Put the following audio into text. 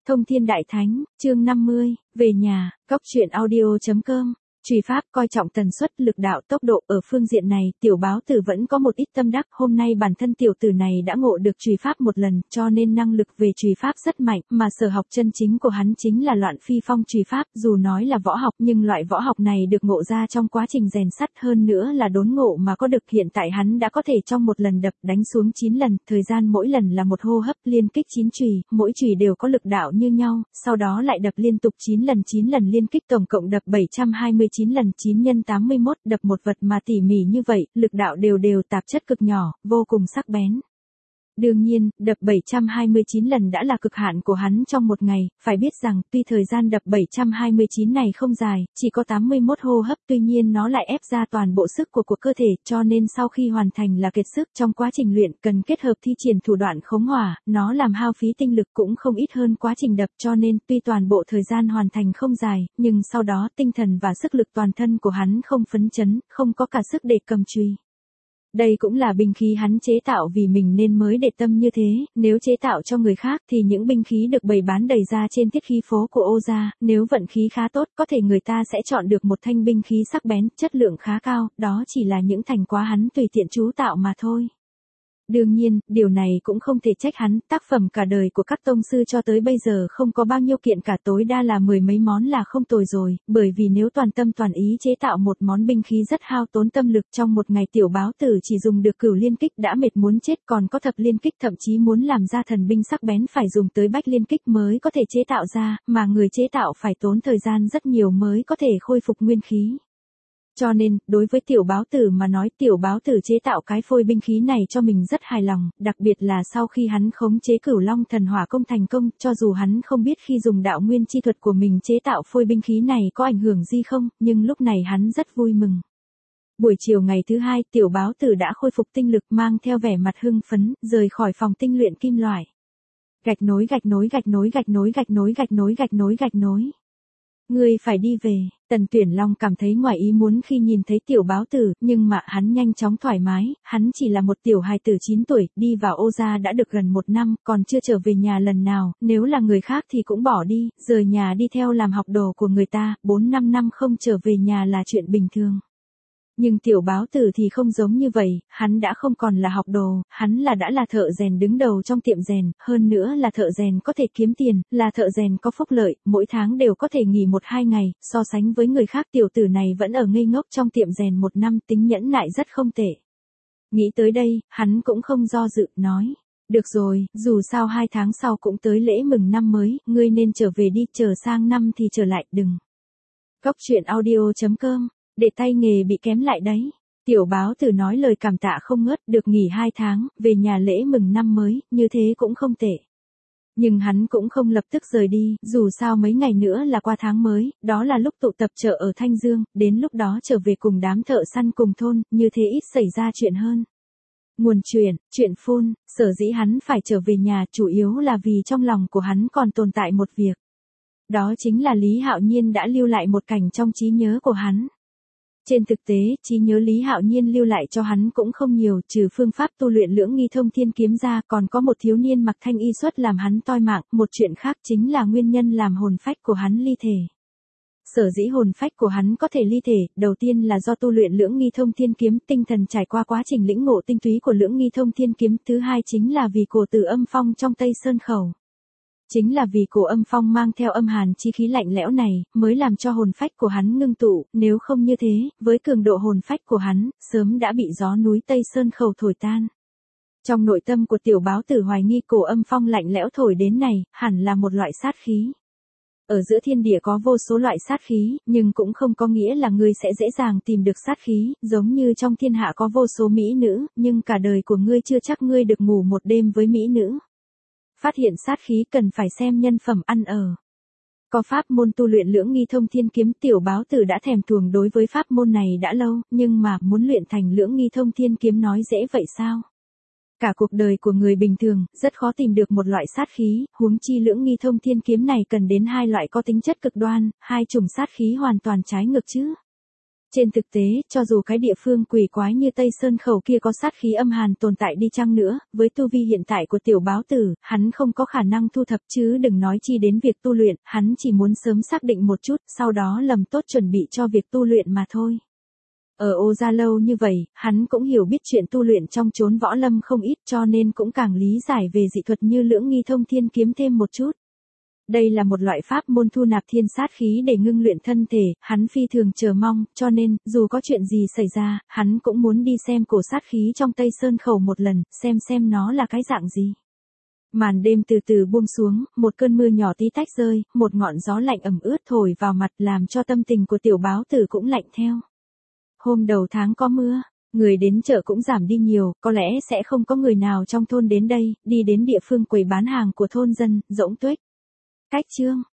Thông Thiên Đại Thánh, chương 50, về nhà, góc truyện audio.com. Trùy pháp coi trọng tần suất, lực đạo, tốc độ. Ở phương diện này, tiểu báo tử vẫn có một ít tâm đắc. Hôm nay bản thân tiểu tử này đã ngộ được trùy pháp một lần, cho nên năng lực về trùy pháp rất mạnh, mà sở học chân chính của hắn chính là loạn phi phong trùy pháp. Dù nói là võ học, nhưng loại võ học này được ngộ ra trong quá trình rèn sắt, hơn nữa là đốn ngộ mà có được. Hiện tại hắn đã có thể trong một lần đập đánh xuống 9 lần, thời gian mỗi lần là một hô hấp, liên kích 9 chùy, mỗi chùy đều có lực đạo như nhau, sau đó lại đập liên tục 9 lần liên kích, tổng cộng đập 729 lần, 9 x 81, đập một vật mà tỉ mỉ như vậy, lực đạo đều, tạp chất cực nhỏ, vô cùng sắc bén. Đương nhiên, đập 729 lần đã là cực hạn của hắn trong một ngày. Phải biết rằng, tuy thời gian đập 729 này không dài, chỉ có 81 hô hấp, tuy nhiên nó lại ép ra toàn bộ sức của cơ thể, cho nên sau khi hoàn thành là kiệt sức. Trong quá trình luyện, cần kết hợp thi triển thủ đoạn khống hỏa, nó làm hao phí tinh lực cũng không ít hơn quá trình đập, cho nên, tuy toàn bộ thời gian hoàn thành không dài, nhưng sau đó tinh thần và sức lực toàn thân của hắn không phấn chấn, không có cả sức để cầm chùy. Đây cũng là binh khí hắn chế tạo vì mình nên mới để tâm như thế, nếu chế tạo cho người khác thì những binh khí được bày bán đầy ra trên thiết khí phố của Ô gia, nếu vận khí khá tốt có thể người ta sẽ chọn được một thanh binh khí sắc bén, chất lượng khá cao, đó chỉ là những thành quả hắn tùy tiện chú tạo mà thôi. Đương nhiên, điều này cũng không thể trách hắn, tác phẩm cả đời của các tông sư cho tới bây giờ không có bao nhiêu kiện cả, tối đa là 10 mấy món là không tồi rồi, bởi vì nếu toàn tâm toàn ý chế tạo một món binh khí rất hao tốn tâm lực, trong một ngày tiểu báo tử chỉ dùng được cửu liên kích đã mệt muốn chết, còn có thập liên kích, thậm chí muốn làm ra thần binh sắc bén phải dùng tới bách liên kích mới có thể chế tạo ra, mà người chế tạo phải tốn thời gian rất nhiều mới có thể khôi phục nguyên khí. Cho nên, đối với tiểu báo tử mà nói, tiểu báo tử chế tạo cái phôi binh khí này cho mình rất hài lòng, đặc biệt là sau khi hắn khống chế Cửu Long Thần Hỏa công thành công, cho dù hắn không biết khi dùng đạo nguyên chi thuật của mình chế tạo phôi binh khí này có ảnh hưởng gì không, nhưng lúc này hắn rất vui mừng. Buổi chiều ngày thứ hai, tiểu báo tử đã khôi phục tinh lực, mang theo vẻ mặt hưng phấn, rời khỏi phòng tinh luyện kim loại. Gạch nối. Ngươi phải đi về. Tần Tuyển Long cảm thấy ngoài ý muốn khi nhìn thấy tiểu báo tử, nhưng mà hắn nhanh chóng thoải mái, hắn chỉ là một tiểu hài tử 9 tuổi, đi vào Ô gia đã được gần 1 năm, còn chưa trở về nhà lần nào, nếu là người khác thì cũng bỏ đi, rời nhà đi theo làm học đồ của người ta, 4-5 năm không trở về nhà là chuyện bình thường. Nhưng tiểu báo tử thì không giống như vậy, hắn đã không còn là học đồ, hắn đã là thợ rèn đứng đầu trong tiệm rèn, hơn nữa là thợ rèn có thể kiếm tiền, là thợ rèn có phúc lợi, mỗi tháng đều có thể nghỉ 1-2 ngày, so sánh với người khác tiểu tử này vẫn ở ngây ngốc trong tiệm rèn 1 năm, tính nhẫn nại rất không tệ. Nghĩ tới đây, hắn cũng không do dự, nói, được rồi, dù sao 2 tháng sau cũng tới lễ mừng năm mới, ngươi nên trở về đi, chờ sang năm thì trở lại, đừng. Góc truyện audio.com. Để tay nghề bị kém lại đấy. Tiểu báo tử nói lời cảm tạ không ngớt, được nghỉ 2 tháng, về nhà lễ mừng năm mới, như thế cũng không tệ. Nhưng hắn cũng không lập tức rời đi, dù sao mấy ngày nữa là qua tháng mới, đó là lúc tụ tập chợ ở Thanh Dương, đến lúc đó trở về cùng đám thợ săn cùng thôn, như thế ít xảy ra chuyện hơn. Nguồn chuyện phun, sở dĩ hắn phải trở về nhà chủ yếu là vì trong lòng của hắn còn tồn tại một việc. Đó chính là Lý Hạo Nhiên đã lưu lại một cảnh trong trí nhớ của hắn. Trên thực tế, trí nhớ Lý Hạo Nhiên lưu lại cho hắn cũng không nhiều, trừ phương pháp tu luyện Lưỡng Nghi Thông Thiên kiếm ra, còn có một thiếu niên mặc thanh y xuất làm hắn toi mạng, một chuyện khác chính là nguyên nhân làm hồn phách của hắn ly thể. Sở dĩ hồn phách của hắn có thể ly thể, đầu tiên là do tu luyện Lưỡng Nghi Thông Thiên kiếm, tinh thần trải qua quá trình lĩnh ngộ tinh túy của Lưỡng Nghi Thông Thiên kiếm, thứ hai chính là vì cổ tử âm phong trong Tây Sơn Khẩu. Chính là vì cổ âm phong mang theo âm hàn chi khí lạnh lẽo này, mới làm cho hồn phách của hắn ngưng tụ, nếu không như thế, với cường độ hồn phách của hắn, sớm đã bị gió núi Tây Sơn Khẩu thổi tan. Trong nội tâm của tiểu báo tử hoài nghi cổ âm phong lạnh lẽo thổi đến này, hẳn là một loại sát khí. Ở giữa thiên địa có vô số loại sát khí, nhưng cũng không có nghĩa là ngươi sẽ dễ dàng tìm được sát khí, giống như trong thiên hạ có vô số mỹ nữ, nhưng cả đời của ngươi chưa chắc ngươi được ngủ một đêm với mỹ nữ. Phát hiện sát khí cần phải xem nhân phẩm ăn ở. Có pháp môn tu luyện Lưỡng Nghi Thông Thiên kiếm, tiểu báo tử đã thèm thuồng đối với pháp môn này đã lâu, nhưng mà muốn luyện thành Lưỡng Nghi Thông Thiên kiếm nói dễ vậy sao? Cả cuộc đời của người bình thường, rất khó tìm được một loại sát khí, huống chi Lưỡng Nghi Thông Thiên kiếm này cần đến 2 loại có tính chất cực đoan, 2 chủng sát khí hoàn toàn trái ngược chứ. Trên thực tế, cho dù cái địa phương quỷ quái như Tây Sơn Khẩu kia có sát khí âm hàn tồn tại đi chăng nữa, với tu vi hiện tại của tiểu báo tử, hắn không có khả năng thu thập chứ đừng nói chi đến việc tu luyện, hắn chỉ muốn sớm xác định một chút, sau đó lầm tốt chuẩn bị cho việc tu luyện mà thôi. Ở Ô Gia lâu như vậy, hắn cũng hiểu biết chuyện tu luyện trong chốn võ lâm không ít cho nên cũng càng lý giải về dị thuật như lưỡng nghi thông thiên kiếm thêm một chút. Đây là một loại pháp môn thu nạp thiên sát khí để ngưng luyện thân thể, hắn phi thường chờ mong, cho nên, dù có chuyện gì xảy ra, hắn cũng muốn đi xem cổ sát khí trong Tây Sơn Khẩu một lần, xem nó là cái dạng gì. Màn đêm từ từ buông xuống, một cơn mưa nhỏ tí tách rơi, một ngọn gió lạnh ẩm ướt thổi vào mặt làm cho tâm tình của tiểu báo tử cũng lạnh theo. Hôm đầu tháng có mưa, người đến chợ cũng giảm đi nhiều, có lẽ sẽ không có người nào trong thôn đến đây, đi đến địa phương quầy bán hàng của thôn dân, rỗng tuếch. Cách chương